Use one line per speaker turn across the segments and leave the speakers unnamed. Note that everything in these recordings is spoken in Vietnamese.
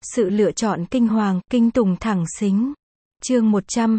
Sự lựa chọn kinh hoàng, kinh tủng thẳng xính. Chương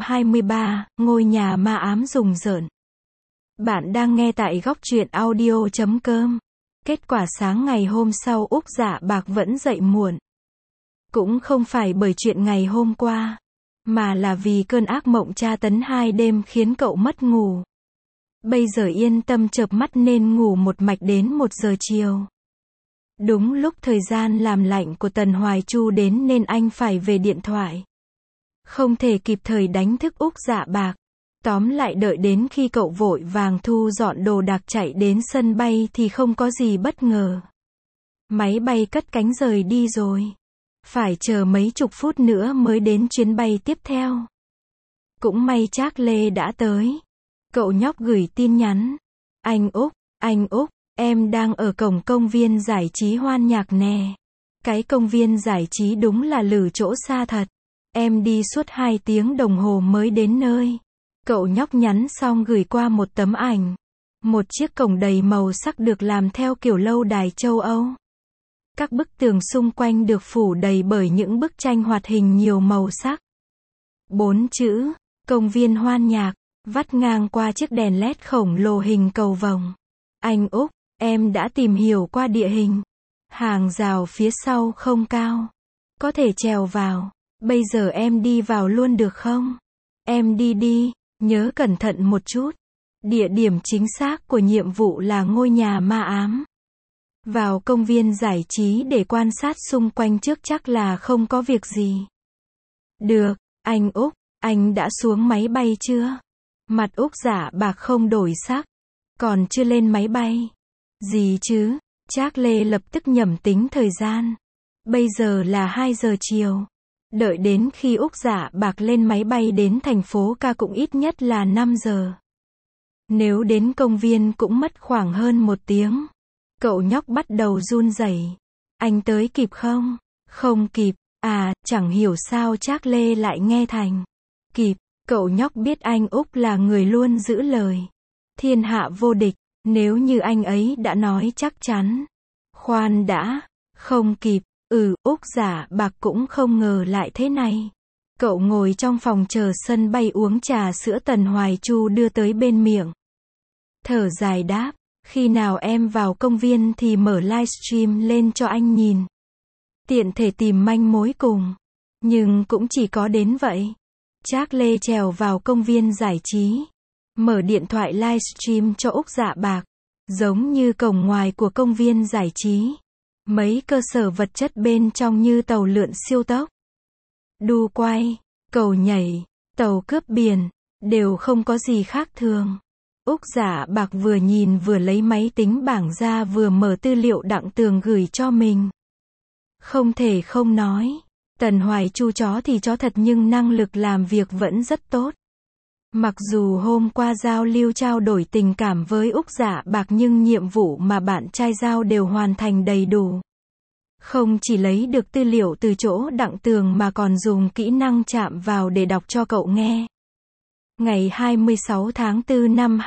123, ngôi nhà ma ám rùng rợn. Bạn đang nghe tại góc truyện audio.com. Kết quả sáng ngày hôm sau Úc Dạ Bạc vẫn dậy muộn. Cũng không phải bởi chuyện ngày hôm qua, mà là vì cơn ác mộng tra tấn 2 đêm khiến cậu mất ngủ. Bây giờ yên tâm chợp mắt nên ngủ một mạch đến 1 giờ chiều. Đúng lúc thời gian làm lạnh của Tần Hoài Chu đến nên anh phải về điện thoại. Không thể kịp thời đánh thức Úc Dạ Bạc. Tóm lại đợi đến khi cậu vội vàng thu dọn đồ đạc chạy đến sân bay thì không có gì bất ngờ. Máy bay cất cánh rời đi rồi. Phải chờ mấy chục phút nữa mới đến chuyến bay tiếp theo. Cũng may Trác Lê đã tới. Cậu nhóc gửi tin nhắn. Anh Úc, em đang ở cổng công viên giải trí Hoan Nhạc nè. Cái công viên giải trí đúng là lử chỗ xa thật. Em đi suốt 2 tiếng đồng hồ mới đến nơi. Cậu nhóc nhắn xong gửi qua một tấm ảnh. Một chiếc cổng đầy màu sắc được làm theo kiểu lâu đài châu Âu. Các bức tường xung quanh được phủ đầy bởi những bức tranh hoạt hình nhiều màu sắc. 4 chữ, công viên Hoan Nhạc, vắt ngang qua chiếc đèn LED khổng lồ hình cầu vồng. Anh Úc, em đã tìm hiểu qua địa hình. Hàng rào phía sau không cao. Có thể trèo vào. Bây giờ em đi vào luôn được không? Em đi, nhớ cẩn thận một chút. Địa điểm chính xác của nhiệm vụ là ngôi nhà ma ám. Vào công viên giải trí để quan sát xung quanh trước chắc là không có việc gì. Được, anh Úc, anh đã xuống máy bay chưa? Mặt Úc Dạ Bạc không đổi sắc. Còn chưa lên máy bay. Gì chứ? Trác Lê lập tức nhẩm tính thời gian. Bây giờ là 2 giờ chiều. Đợi đến khi Úc Dạ Bạc lên máy bay đến thành phố ca cũng ít nhất là 5 giờ. Nếu đến công viên cũng mất khoảng hơn 1 tiếng. Cậu nhóc bắt đầu run rẩy. Anh tới kịp không? Không kịp. À, chẳng hiểu sao Trác Lê lại nghe thành kịp. Cậu nhóc biết anh Úc là người luôn giữ lời. Thiên hạ vô địch, nếu như anh ấy đã nói chắc chắn. Khoan đã, không kịp. Úc Dạ Bạc cũng không ngờ lại thế này. Cậu ngồi trong phòng chờ sân bay uống trà sữa Tần Hoài Chu đưa tới bên miệng. Thở dài đáp, khi nào em vào công viên thì mở livestream lên cho anh nhìn. Tiện thể tìm manh mối cùng. Nhưng cũng chỉ có đến vậy. Trác Lê trèo vào công viên giải trí. Mở điện thoại livestream cho Úc Dạ Bạc. Giống như cổng ngoài của công viên giải trí. Mấy cơ sở vật chất bên trong như tàu lượn siêu tốc, đu quay, cầu nhảy, tàu cướp biển, đều không có gì khác thường. Úc Dạ Bạc vừa nhìn vừa lấy máy tính bảng ra vừa mở tư liệu Đặng Tường gửi cho mình. Không thể không nói, Tần Hoài Chu chó thì chó thật nhưng năng lực làm việc vẫn rất tốt. Mặc dù hôm qua giao lưu trao đổi tình cảm với Úc Dạ Bạc nhưng nhiệm vụ mà bạn trai giao đều hoàn thành đầy đủ. Không chỉ lấy được tư liệu từ chỗ Đặng Tường mà còn dùng kỹ năng chạm vào để đọc cho cậu nghe. Ngày 26 tháng 4 năm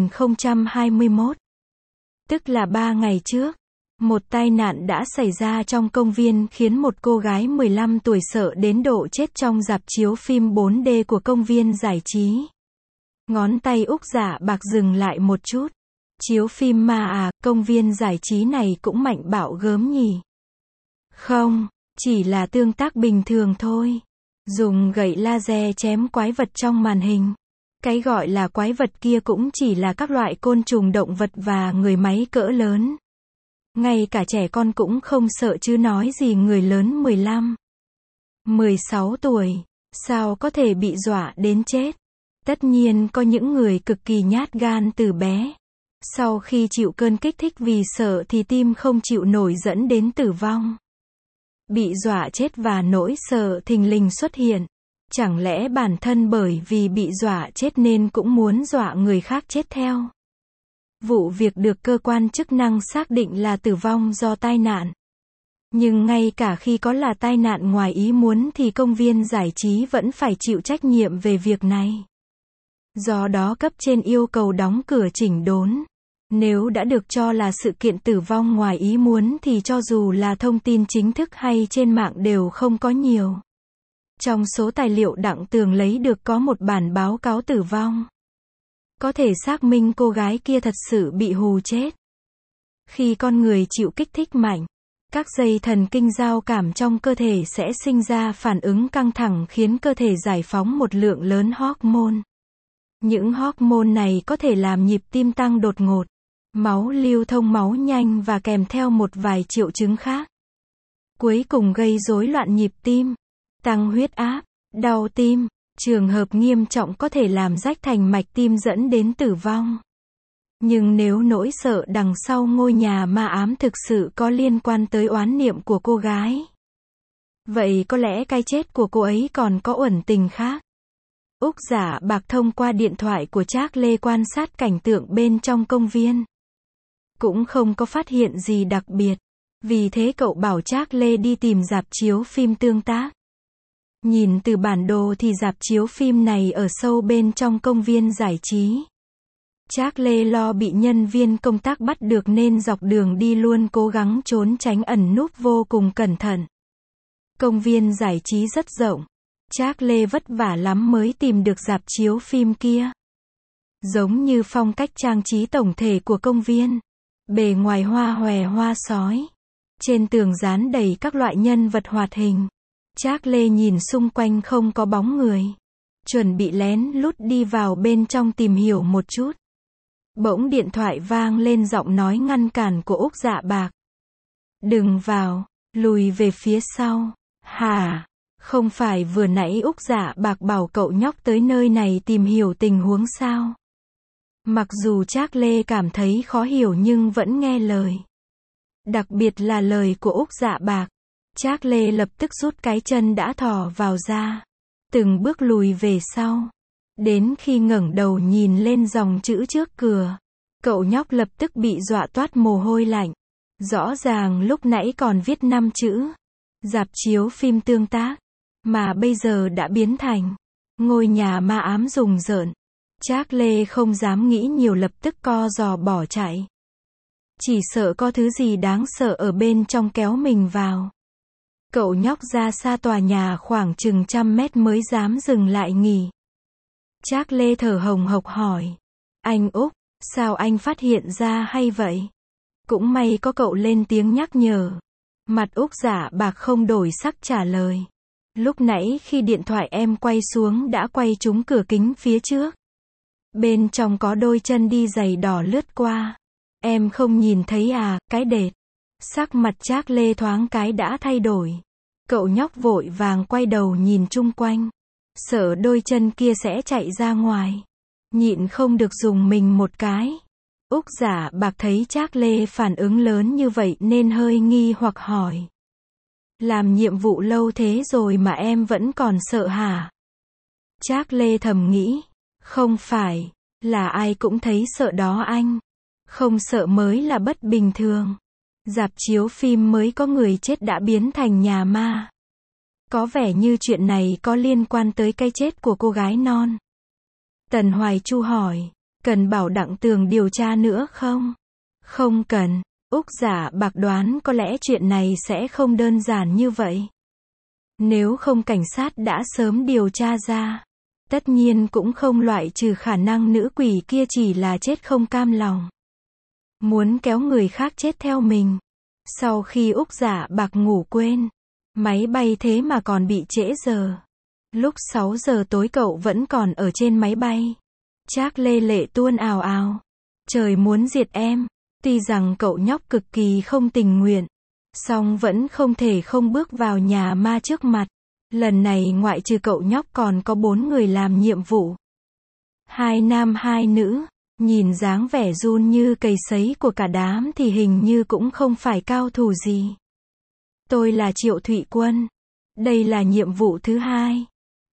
2021, tức là 3 ngày trước, một tai nạn đã xảy ra trong công viên khiến một cô gái 15 tuổi sợ đến độ chết trong rạp chiếu phim 4D của công viên giải trí. Ngón tay Úc Dạ Bạc dừng lại một chút. Chiếu phim ma à, công viên giải trí này cũng mạnh bạo gớm nhỉ? Không, chỉ là tương tác bình thường thôi. Dùng gậy laser chém quái vật trong màn hình. Cái gọi là quái vật kia cũng chỉ là các loại côn trùng động vật và người máy cỡ lớn. Ngay cả trẻ con cũng không sợ chứ nói gì người lớn 15, 16 tuổi. Sao có thể bị dọa đến chết? Tất nhiên có những người cực kỳ nhát gan từ bé. Sau khi chịu cơn kích thích vì sợ thì tim không chịu nổi dẫn đến tử vong. Bị dọa chết và nỗi sợ thình lình xuất hiện. Chẳng lẽ bản thân bởi vì bị dọa chết nên cũng muốn dọa người khác chết theo? Vụ việc được cơ quan chức năng xác định là tử vong do tai nạn. Nhưng ngay cả khi có là tai nạn ngoài ý muốn thì công viên giải trí vẫn phải chịu trách nhiệm về việc này. Do đó cấp trên yêu cầu đóng cửa chỉnh đốn. Nếu đã được cho là sự kiện tử vong ngoài ý muốn thì cho dù là thông tin chính thức hay trên mạng đều không có nhiều. Trong số tài liệu Đặng Tường lấy được có một bản báo cáo tử vong. Có thể xác minh cô gái kia thật sự bị hù chết. Khi con người chịu kích thích mạnh, các dây thần kinh giao cảm trong cơ thể sẽ sinh ra phản ứng căng thẳng khiến cơ thể giải phóng một lượng lớn hormone. Những hormone này có thể làm nhịp tim tăng đột ngột, máu lưu thông máu nhanh và kèm theo một vài triệu chứng khác. Cuối cùng gây rối loạn nhịp tim, tăng huyết áp, đau tim, trường hợp nghiêm trọng có thể làm rách thành mạch tim dẫn đến tử vong. Nhưng nếu nỗi sợ đằng sau ngôi nhà ma ám thực sự có liên quan tới oán niệm của cô gái, vậy có lẽ cái chết của cô ấy còn có uẩn tình khác. Úc Dạ Bạc thông qua điện thoại của Trác Lê quan sát cảnh tượng bên trong công viên. Cũng không có phát hiện gì đặc biệt. Vì thế cậu bảo Trác Lê đi tìm rạp chiếu phim tương tác. Nhìn từ bản đồ thì rạp chiếu phim này ở sâu bên trong công viên giải trí. Trác Lê lo bị nhân viên công tác bắt được nên dọc đường đi luôn cố gắng trốn tránh ẩn núp vô cùng cẩn thận. Công viên giải trí rất rộng. Trác Lê vất vả lắm mới tìm được rạp chiếu phim kia. Giống như phong cách trang trí tổng thể của công viên. Bề ngoài hoa hòe hoa sói. Trên tường dán đầy các loại nhân vật hoạt hình. Trác Lê nhìn xung quanh không có bóng người. Chuẩn bị lén lút đi vào bên trong tìm hiểu một chút. Bỗng điện thoại vang lên giọng nói ngăn cản của Úc Dạ Bạc. Đừng vào, lùi về phía sau. Hả? Không phải vừa nãy Úc Dạ Bạc bảo cậu nhóc tới nơi này tìm hiểu tình huống sao? Mặc dù Trác Lê cảm thấy khó hiểu nhưng vẫn nghe lời. Đặc biệt là lời của Úc Dạ Bạc. Trác Lê lập tức rút cái chân đã thò vào ra. Từng bước lùi về sau. Đến khi ngẩng đầu nhìn lên dòng chữ trước cửa. Cậu nhóc lập tức bị dọa toát mồ hôi lạnh. Rõ ràng lúc nãy còn viết 5 chữ. Rạp chiếu phim tương tác. Mà bây giờ đã biến thành ngôi nhà ma ám rùng rợn. Trác Lê không dám nghĩ nhiều lập tức co giò bỏ chạy. Chỉ sợ có thứ gì đáng sợ ở bên trong kéo mình vào. Cậu nhóc ra xa tòa nhà khoảng chừng 100 mét mới dám dừng lại nghỉ. Trác Lê thở hồng hộc hỏi. Anh Úc, sao anh phát hiện ra hay vậy? Cũng may có cậu lên tiếng nhắc nhở. Mặt Úc Dạ Bạc không đổi sắc trả lời. Lúc nãy khi điện thoại em quay xuống đã quay trúng cửa kính phía trước. Bên trong có đôi chân đi giày đỏ lướt qua. Em không nhìn thấy à, cái đệt. Sắc mặt Trác Lê thoáng cái đã thay đổi. Cậu nhóc vội vàng quay đầu nhìn chung quanh. Sợ đôi chân kia sẽ chạy ra ngoài. Nhịn không được dùng mình một cái. Úc Dạ Bạc thấy Trác Lê phản ứng lớn như vậy nên hơi nghi hoặc hỏi. Làm nhiệm vụ lâu thế rồi mà em vẫn còn sợ hả? Trác Lê thầm nghĩ. Không phải, là ai cũng thấy sợ đó anh. Không sợ mới là bất bình thường. Rạp chiếu phim mới có người chết đã biến thành nhà ma. Có vẻ như chuyện này có liên quan tới cái chết của cô gái non. Tần Hoài Chu hỏi, cần bảo Đặng Tường điều tra nữa không? Không cần. Úc Dạ Bạc đoán có lẽ chuyện này sẽ không đơn giản như vậy. Nếu không cảnh sát đã sớm điều tra ra. Tất nhiên cũng không loại trừ khả năng nữ quỷ kia chỉ là chết không cam lòng. Muốn kéo người khác chết theo mình. Sau khi Úc Dạ Bạc ngủ quên. Máy bay thế mà còn bị trễ giờ. Lúc 6 giờ tối cậu vẫn còn ở trên máy bay. Trác Lê lệ tuôn ào ào. Trời muốn diệt em. Tuy rằng cậu nhóc cực kỳ không tình nguyện. Song vẫn không thể không bước vào nhà ma trước mặt. Lần này ngoại trừ cậu nhóc còn có 4 người làm nhiệm vụ. 2 nam 2 nữ. Nhìn dáng vẻ run như cầy sấy của cả đám thì hình như cũng không phải cao thủ gì. Tôi là Triệu Thụy Quân. Đây là nhiệm vụ thứ 2.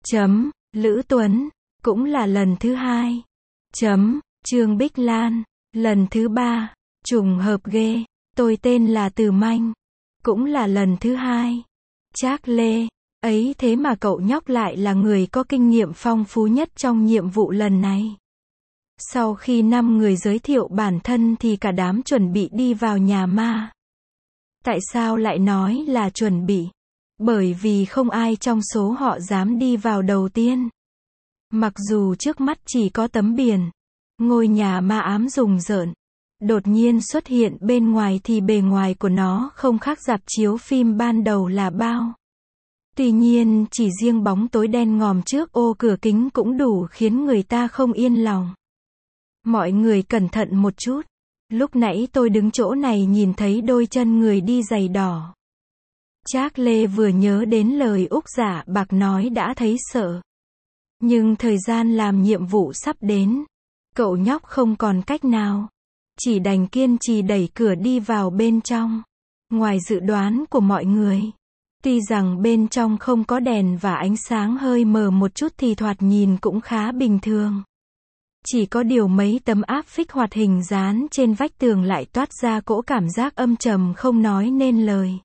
Lữ Tuấn. Cũng là lần thứ 2. Trương Bích Lan. Lần thứ 3. Trùng hợp ghê. Tôi tên là Từ Manh. Cũng là lần thứ 2. Trác Lê. Ấy thế mà cậu nhóc lại là người có kinh nghiệm phong phú nhất trong nhiệm vụ lần này. Sau khi 5 người giới thiệu bản thân thì cả đám chuẩn bị đi vào nhà ma. Tại sao lại nói là chuẩn bị? Bởi vì không ai trong số họ dám đi vào đầu tiên. Mặc dù trước mắt chỉ có tấm biển, ngôi nhà ma ám rùng rợn, đột nhiên xuất hiện bên ngoài thì bề ngoài của nó không khác rạp chiếu phim ban đầu là bao. Tuy nhiên, chỉ riêng bóng tối đen ngòm trước ô cửa kính cũng đủ khiến người ta không yên lòng. Mọi người cẩn thận một chút. Lúc nãy tôi đứng chỗ này nhìn thấy đôi chân người đi giày đỏ. Trác Lê vừa nhớ đến lời Úc Dạ Bạc nói đã thấy sợ. Nhưng thời gian làm nhiệm vụ sắp đến. Cậu nhóc không còn cách nào. Chỉ đành kiên trì đẩy cửa đi vào bên trong. Ngoài dự đoán của mọi người. Tuy rằng bên trong không có đèn và ánh sáng hơi mờ một chút thì thoạt nhìn cũng khá bình thường. Chỉ có điều mấy tấm áp phích hoạt hình dán trên vách tường lại toát ra cỗ cảm giác âm trầm không nói nên lời.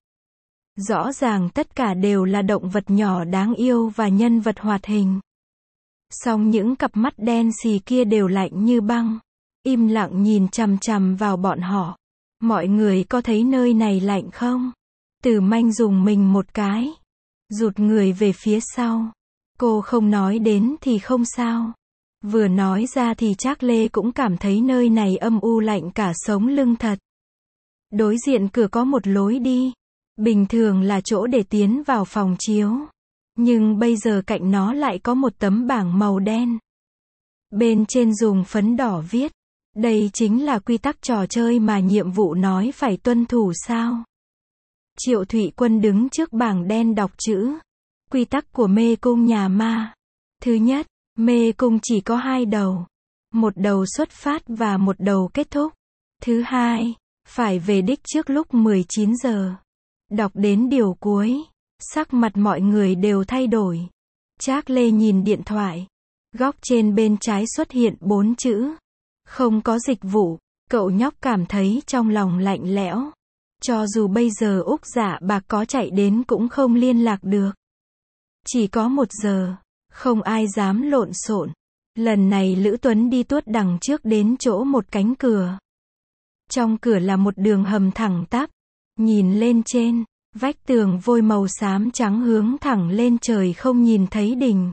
Rõ ràng tất cả đều là động vật nhỏ đáng yêu và nhân vật hoạt hình. Song những cặp mắt đen xì kia đều lạnh như băng, im lặng nhìn chằm chằm vào bọn họ. Mọi người có thấy nơi này lạnh không? Từ Manh dùng mình một cái, rụt người về phía sau. Cô không nói đến thì không sao. Vừa nói ra thì Trác Lê cũng cảm thấy nơi này âm u lạnh cả sống lưng thật. Đối diện cửa có một lối đi. Bình thường là chỗ để tiến vào phòng chiếu. Nhưng bây giờ cạnh nó lại có một tấm bảng màu đen. Bên trên dùng phấn đỏ viết. Đây chính là quy tắc trò chơi mà nhiệm vụ nói phải tuân thủ sao? Triệu Thụy Quân đứng trước bảng đen đọc chữ. Quy tắc của mê cung nhà ma. Thứ nhất, mê cung chỉ có 2 đầu. Một đầu xuất phát và một đầu kết thúc. Thứ hai, phải về đích trước lúc 19 giờ. Đọc đến điều cuối, sắc mặt mọi người đều thay đổi. Trác Lê nhìn điện thoại. Góc trên bên trái xuất hiện 4 chữ. Không có dịch vụ. Cậu nhóc cảm thấy trong lòng lạnh lẽo. Cho dù bây giờ Úc Dạ Bạc có chạy đến cũng không liên lạc được. Chỉ có 1 giờ. Không ai dám lộn xộn. Lần này Lữ Tuấn đi tuốt đằng trước đến chỗ một cánh cửa. Trong cửa là một đường hầm thẳng tắp. Nhìn lên trên, vách tường vôi màu xám trắng hướng thẳng lên trời không nhìn thấy đỉnh.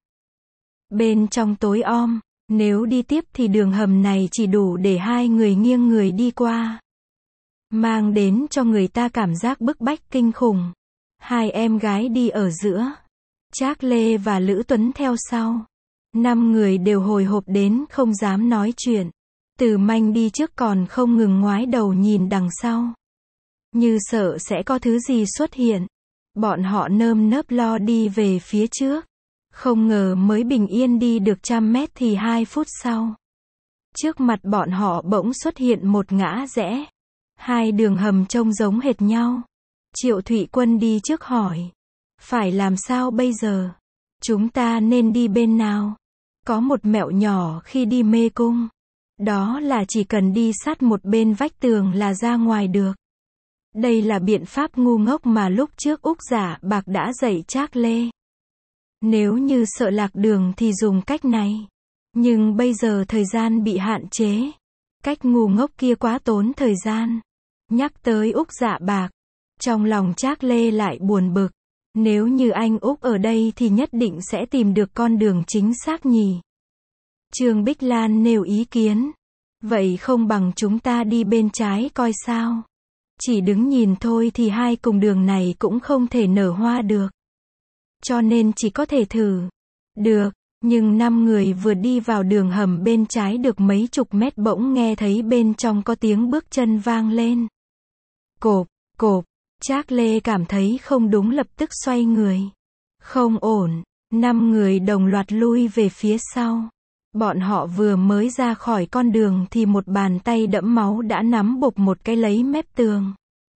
Bên trong tối om, nếu đi tiếp thì đường hầm này chỉ đủ để 2 người nghiêng người đi qua. Mang đến cho người ta cảm giác bức bách kinh khủng. 2 em gái đi ở giữa. Trác Lê và Lữ Tuấn theo sau. 5 người đều hồi hộp đến không dám nói chuyện. Từ Manh đi trước còn không ngừng ngoái đầu nhìn đằng sau. Như sợ sẽ có thứ gì xuất hiện. Bọn họ nơm nớp lo đi về phía trước. Không ngờ mới bình yên đi được 100 mét thì 2 phút sau. Trước mặt bọn họ bỗng xuất hiện một ngã rẽ. 2 đường hầm trông giống hệt nhau. Triệu Thụy Quân đi trước hỏi. Phải làm sao bây giờ? Chúng ta nên đi bên nào? Có một mẹo nhỏ khi đi mê cung. Đó là chỉ cần đi sát một bên vách tường là ra ngoài được. Đây là biện pháp ngu ngốc mà lúc trước Úc Dạ Bạc đã dạy Trác Lê. Nếu như sợ lạc đường thì dùng cách này. Nhưng bây giờ thời gian bị hạn chế. Cách ngu ngốc kia quá tốn thời gian. Nhắc tới Úc Dạ Bạc. Trong lòng Trác Lê lại buồn bực. Nếu như anh Úc ở đây thì nhất định sẽ tìm được con đường chính xác nhỉ. Trương Bích Lan nêu ý kiến. Vậy không bằng chúng ta đi bên trái coi sao. Chỉ đứng nhìn thôi thì 2 cùng đường này cũng không thể nở hoa được. Cho nên chỉ có thể thử. Được, nhưng 5 người vừa đi vào đường hầm bên trái được mấy chục mét bỗng nghe thấy bên trong có tiếng bước chân vang lên. Cộp, cộp, Trác Lê cảm thấy không đúng lập tức xoay người. Không ổn, 5 người đồng loạt lui về phía sau. Bọn họ vừa mới ra khỏi con đường thì một bàn tay đẫm máu đã nắm bộp một cái lấy mép tường.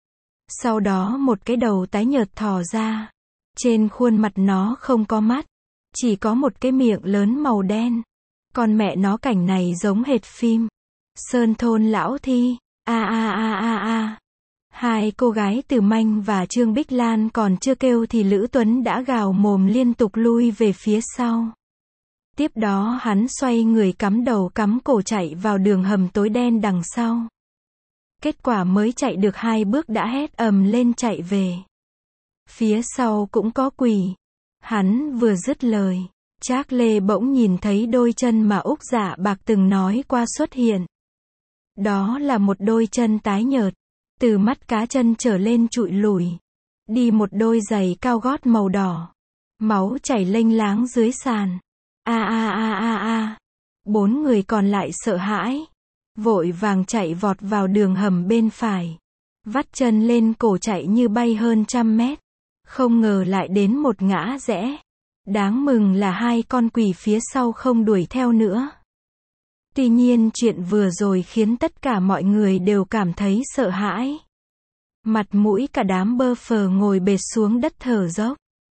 Sau đó một cái đầu tái nhợt thò ra. Trên khuôn mặt nó không có mắt. Chỉ có một cái miệng lớn màu đen. Con mẹ nó cảnh này giống hệt phim Sơn Thôn Lão Thi. A a a a a. 2 cô gái Từ Manh và Trương Bích Lan còn chưa kêu thì Lữ Tuấn đã gào mồm liên tục lui về phía sau. Tiếp đó hắn xoay người cắm đầu cắm cổ chạy vào đường hầm tối đen đằng sau. Kết quả mới chạy được 2 bước đã hét ầm lên chạy về. Phía sau cũng có quỷ. Hắn vừa dứt lời, Trác Lê bỗng nhìn thấy đôi chân mà Úc Dạ Bạc từng nói qua xuất hiện. Đó là một đôi chân tái nhợt, từ mắt cá chân trở lên trụi lùi. Đi một đôi giày cao gót màu đỏ. Máu chảy lênh láng dưới sàn. A a a a a. 4 người còn lại sợ hãi. Vội vàng chạy vọt vào đường hầm bên phải. Vắt chân lên cổ chạy như bay hơn 100 mét. Không ngờ lại đến một ngã rẽ. Đáng mừng là 2 con quỷ phía sau không đuổi theo nữa. Tuy nhiên chuyện vừa rồi khiến tất cả mọi người đều cảm thấy sợ hãi. Mặt mũi cả đám bơ phờ ngồi bệt xuống đất thở dốc.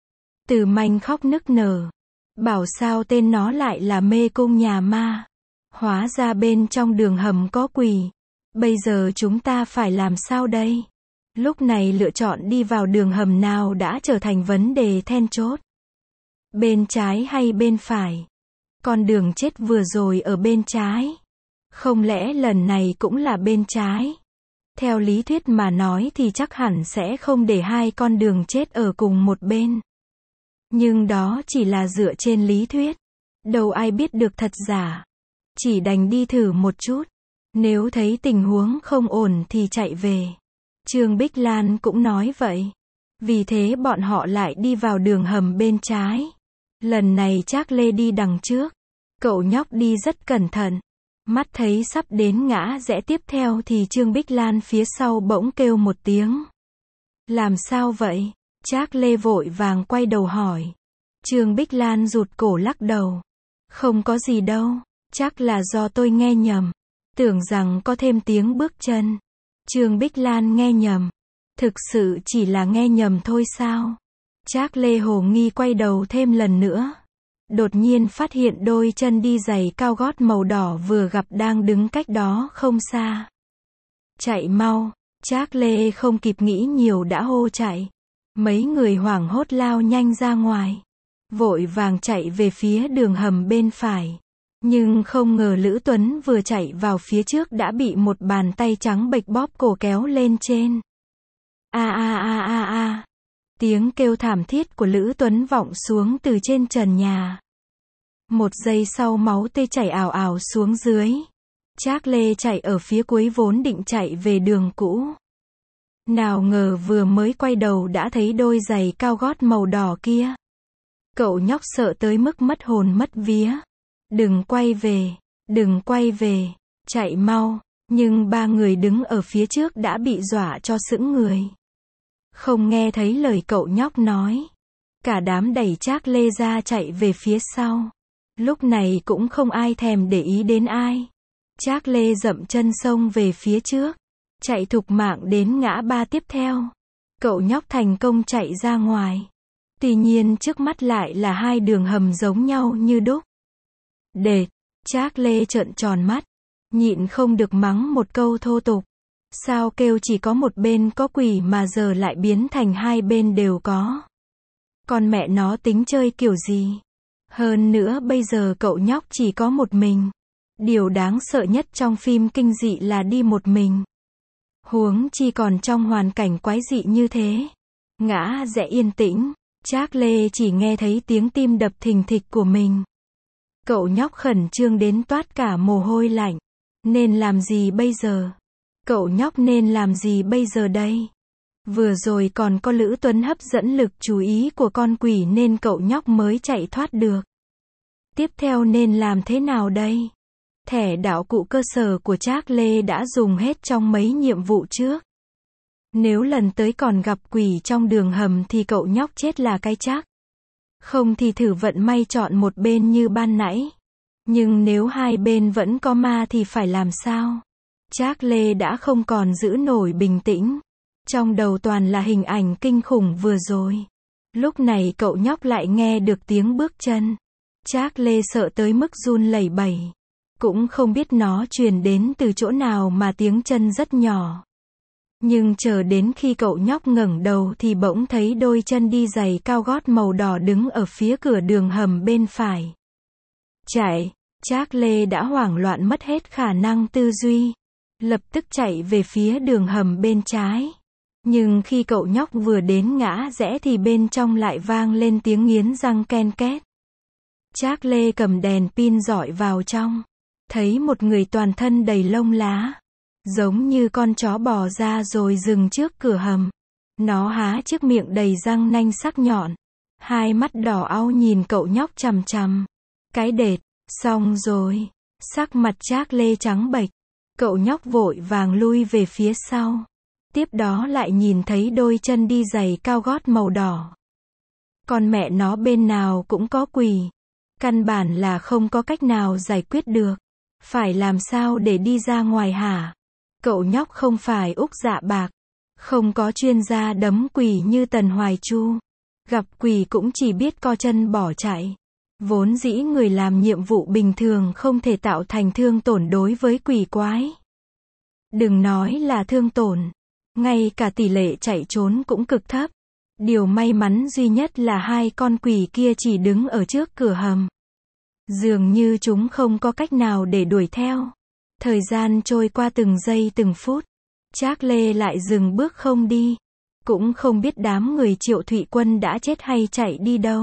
Từ Manh khóc nức nở. Bảo sao tên nó lại là mê cung nhà ma. Hóa ra bên trong đường hầm có quỷ. Bây giờ chúng ta phải làm sao đây? Lúc này lựa chọn đi vào đường hầm nào đã trở thành vấn đề then chốt. Bên trái hay bên phải? Con đường chết vừa rồi ở bên trái. Không lẽ lần này cũng là bên trái? Theo lý thuyết mà nói thì chắc hẳn sẽ không để 2 con đường chết ở cùng một bên. Nhưng đó chỉ là dựa trên lý thuyết. Đâu ai biết được thật giả. Chỉ đành đi thử một chút. Nếu thấy tình huống không ổn thì chạy về. Trương Bích Lan cũng nói vậy. Vì thế bọn họ lại đi vào đường hầm bên trái. Lần này Trác Lê đi đằng trước. Cậu nhóc đi rất cẩn thận. Mắt thấy sắp đến ngã rẽ tiếp theo thì Trương Bích Lan phía sau bỗng kêu một tiếng. Làm sao vậy? Trác Lê vội vàng quay đầu hỏi. Trương Bích Lan rụt cổ lắc đầu. Không có gì đâu, chắc là do tôi nghe nhầm. Tưởng rằng có thêm tiếng bước chân. Trương Bích Lan nghe nhầm. Thực sự chỉ là nghe nhầm thôi sao? Trác Lê hồ nghi quay đầu thêm lần nữa. Đột nhiên phát hiện đôi chân đi giày cao gót màu đỏ vừa gặp đang đứng cách đó không xa. Chạy mau, Trác Lê không kịp nghĩ nhiều đã hô chạy. Mấy người hoảng hốt lao nhanh ra ngoài. Vội vàng chạy về phía đường hầm bên phải. Nhưng không ngờ Lữ Tuấn vừa chạy vào phía trước đã bị một bàn tay trắng bệch bóp cổ kéo lên trên. A a a a a. Tiếng kêu thảm thiết của Lữ Tuấn vọng xuống từ trên trần nhà. Một giây sau máu tươi chảy ào ào xuống dưới. Trác Lê chạy ở phía cuối vốn định chạy về đường cũ. Nào ngờ vừa mới quay đầu đã thấy đôi giày cao gót màu đỏ kia. Cậu nhóc sợ tới mức mất hồn mất vía. Đừng quay về, chạy mau. Nhưng 3 người đứng ở phía trước đã bị dọa cho sững người. Không nghe thấy lời cậu nhóc nói. Cả đám đẩy Trác Lê ra chạy về phía sau. Lúc này cũng không ai thèm để ý đến ai. Trác Lê dậm chân xông về phía trước. Chạy thục mạng đến ngã ba tiếp theo. Cậu nhóc thành công chạy ra ngoài. Tuy nhiên trước mắt lại là 2 đường hầm giống nhau như đúc. Đệt, Trác Lê trợn tròn mắt. Nhịn không được mắng một câu thô tục. Sao kêu chỉ có một bên có quỷ mà giờ lại biến thành 2 bên đều có. Con mẹ nó tính chơi kiểu gì? Hơn nữa bây giờ cậu nhóc chỉ có một mình. Điều đáng sợ nhất trong phim kinh dị là đi một mình. Huống chi còn trong hoàn cảnh quái dị như thế. Ngã rẽ yên tĩnh. Trác Lê chỉ nghe thấy tiếng tim đập thình thịch của mình. Cậu nhóc khẩn trương đến toát cả mồ hôi lạnh. Nên làm gì bây giờ? Cậu nhóc nên làm gì bây giờ đây? Vừa rồi còn có Lữ Tuấn hấp dẫn lực chú ý của con quỷ nên cậu nhóc mới chạy thoát được. Tiếp theo nên làm thế nào đây? Thẻ đạo cụ cơ sở của Trác Lê đã dùng hết trong mấy nhiệm vụ trước. Nếu lần tới còn gặp quỷ trong đường hầm thì cậu nhóc chết là cái chắc. Không thì thử vận may chọn một bên như ban nãy. Nhưng nếu 2 bên vẫn có ma thì phải làm sao? Trác Lê đã không còn giữ nổi bình tĩnh. Trong đầu toàn là hình ảnh kinh khủng vừa rồi. Lúc này cậu nhóc lại nghe được tiếng bước chân. Trác Lê sợ tới mức run lẩy bẩy. Cũng không biết nó truyền đến từ chỗ nào mà tiếng chân rất nhỏ. Nhưng chờ đến khi cậu nhóc ngẩng đầu thì bỗng thấy đôi chân đi giày cao gót màu đỏ đứng ở phía cửa đường hầm bên phải. Chạy, Trác Lê đã hoảng loạn mất hết khả năng tư duy. Lập tức chạy về phía đường hầm bên trái. Nhưng khi cậu nhóc vừa đến ngã rẽ thì bên trong lại vang lên tiếng nghiến răng ken két. Trác Lê cầm đèn pin dọi vào trong. Thấy một người toàn thân đầy lông lá. Giống như con chó bò ra rồi dừng trước cửa hầm. Nó há chiếc miệng đầy răng nanh sắc nhọn. Hai mắt đỏ au nhìn cậu nhóc chằm chằm. Cái đệt, xong rồi. Sắc mặt Trác Lê trắng bệch. Cậu nhóc vội vàng lui về phía sau. Tiếp đó lại nhìn thấy đôi chân đi giày cao gót màu đỏ. Con mẹ nó bên nào cũng có quỷ. Căn bản là không có cách nào giải quyết được. Phải làm sao để đi ra ngoài hả? Cậu nhóc không phải Úc Dạ Bạc. Không có chuyên gia đấm quỷ như Tần Hoài Chu. Gặp quỷ cũng chỉ biết co chân bỏ chạy. Vốn dĩ người làm nhiệm vụ bình thường không thể tạo thành thương tổn đối với quỷ quái. Đừng nói là thương tổn. Ngay cả tỷ lệ chạy trốn cũng cực thấp. Điều may mắn duy nhất là hai con quỷ kia chỉ đứng ở trước cửa hầm. Dường như chúng không có cách nào để đuổi theo. Thời gian trôi qua từng giây từng phút. Trác Lê lại dừng bước không đi. Cũng không biết đám người Triệu Thụy Quân đã chết hay chạy đi đâu.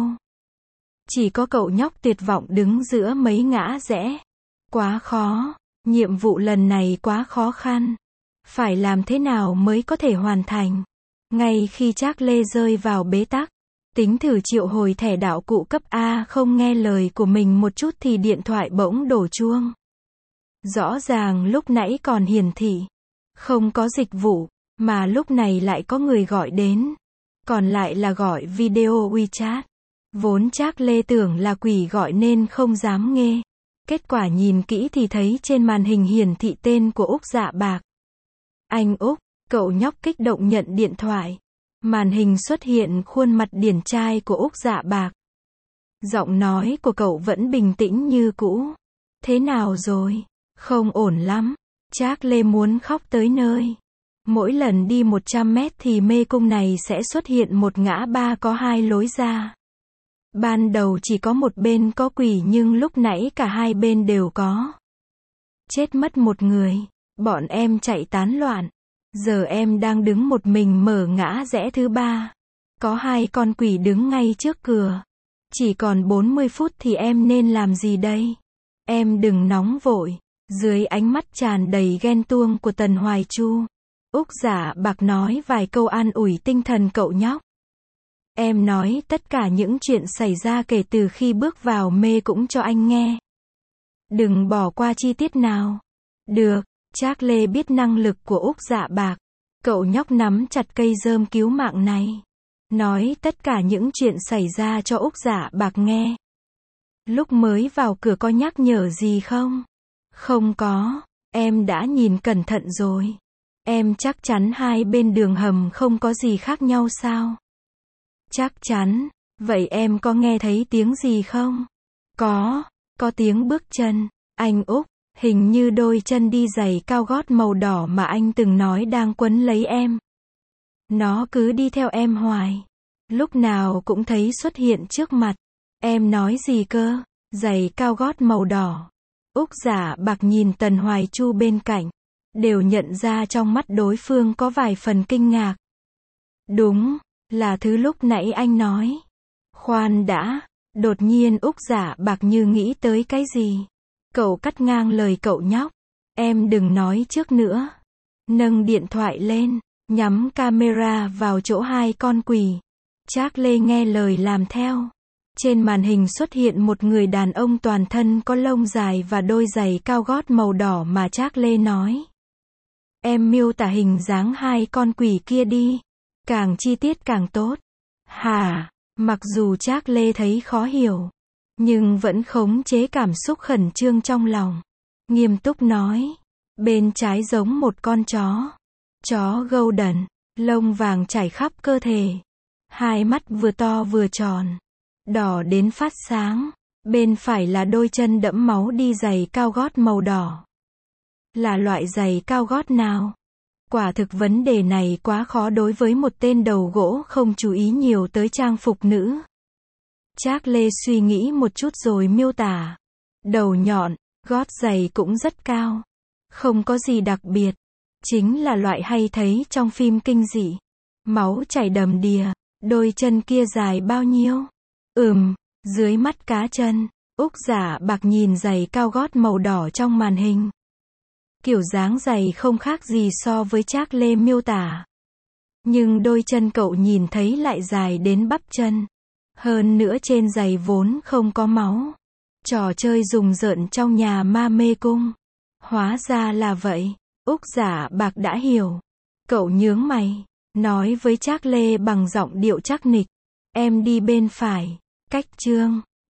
Chỉ có cậu nhóc tuyệt vọng đứng giữa mấy ngã rẽ. Quá khó. Nhiệm vụ lần này quá khó khăn. Phải làm thế nào mới có thể hoàn thành? Ngay khi Trác Lê rơi vào bế tắc, tính thử triệu hồi thẻ đạo cụ cấp A không nghe lời của mình một chút thì điện thoại bỗng đổ chuông. Rõ ràng lúc nãy còn hiển thị không có dịch vụ, mà lúc này lại có người gọi đến. Còn lại là gọi video WeChat. Vốn Trác Lê tưởng là quỷ gọi nên không dám nghe. Kết quả nhìn kỹ thì thấy trên màn hình hiển thị tên của Úc Dạ Bạc. Anh Úc, cậu nhóc kích động nhận điện thoại. Màn hình xuất hiện khuôn mặt điển trai của Úc Dạ Bạc. Giọng nói của cậu vẫn bình tĩnh như cũ. Thế nào rồi? Không ổn lắm. Trác Lê muốn khóc tới nơi. Mỗi lần đi 100 mét thì mê cung này sẽ xuất hiện một ngã ba có hai lối ra. Ban đầu chỉ có một bên có quỷ nhưng lúc nãy cả hai bên đều có. Chết mất một người. Bọn em chạy tán loạn. Giờ em đang đứng một mình mở ngã rẽ thứ ba. Có hai con quỷ đứng ngay trước cửa. Chỉ còn 40 phút thì em nên làm gì đây? Em đừng nóng vội. Dưới ánh mắt tràn đầy ghen tuông của Tần Hoài Chu, Úc Dạ Bạc nói vài câu an ủi tinh thần cậu nhóc. Em nói tất cả những chuyện xảy ra kể từ khi bước vào mê cũng cho anh nghe. Đừng bỏ qua chi tiết nào. Được. Trác Lê biết năng lực của Úc Dạ Bạc. Cậu nhóc nắm chặt cây rơm cứu mạng này. Nói tất cả những chuyện xảy ra cho Úc Dạ Bạc nghe. Lúc mới vào cửa có nhắc nhở gì không? Không có. Em đã nhìn cẩn thận rồi. Em chắc chắn hai bên đường hầm không có gì khác nhau sao? Chắc chắn. Vậy em có nghe thấy tiếng gì không? Có tiếng bước chân. Anh Úc. Hình như đôi chân đi giày cao gót màu đỏ mà anh từng nói đang quấn lấy em. Nó cứ đi theo em hoài. Lúc nào cũng thấy xuất hiện trước mặt. Em nói gì cơ? Giày cao gót màu đỏ. Úc Dạ Bạc nhìn Tần Hoài Chu bên cạnh. Đều nhận ra trong mắt đối phương có vài phần kinh ngạc. Đúng, là thứ lúc nãy anh nói. Khoan đã. Đột nhiên Úc Dạ Bạc như nghĩ tới cái gì. Cậu cắt ngang lời cậu nhóc. Em đừng nói trước nữa. Nâng điện thoại lên, nhắm camera vào chỗ hai con quỷ. Trác Lê nghe lời làm theo. Trên màn hình xuất hiện một người đàn ông toàn thân có lông dài và đôi giày cao gót màu đỏ mà Trác Lê nói. Em miêu tả hình dáng hai con quỷ kia đi. Càng chi tiết càng tốt. Hả? Mặc dù Trác Lê thấy khó hiểu, nhưng vẫn khống chế cảm xúc khẩn trương trong lòng. Nghiêm túc nói. Bên trái giống một con chó. Chó Golden. Lông vàng trải khắp cơ thể. Hai mắt vừa to vừa tròn. Đỏ đến phát sáng. Bên phải là đôi chân đẫm máu đi giày cao gót màu đỏ. Là loại giày cao gót nào? Quả thực vấn đề này quá khó đối với một tên đầu gỗ không chú ý nhiều tới trang phục nữ. Trác Lê suy nghĩ một chút rồi miêu tả. đầu nhọn, gót giày cũng rất cao. Không có gì đặc biệt. Chính là loại hay thấy trong phim kinh dị. Máu chảy đầm đìa. Đôi chân kia dài bao nhiêu? Dưới mắt cá chân. Úc Giả Bạc nhìn giày cao gót màu đỏ trong màn hình. Kiểu dáng giày không khác gì so với Trác Lê miêu tả. Nhưng đôi chân cậu nhìn thấy lại dài đến bắp chân. Hơn nữa trên giày vốn không có máu. Trò chơi rùng rợn trong nhà ma mê cung. Hóa ra là vậy. Úc Giả Bạc đã hiểu. Cậu nhướng mày, nói với Trác Lê bằng giọng điệu chắc nịch. Em đi bên phải. Cách Trương.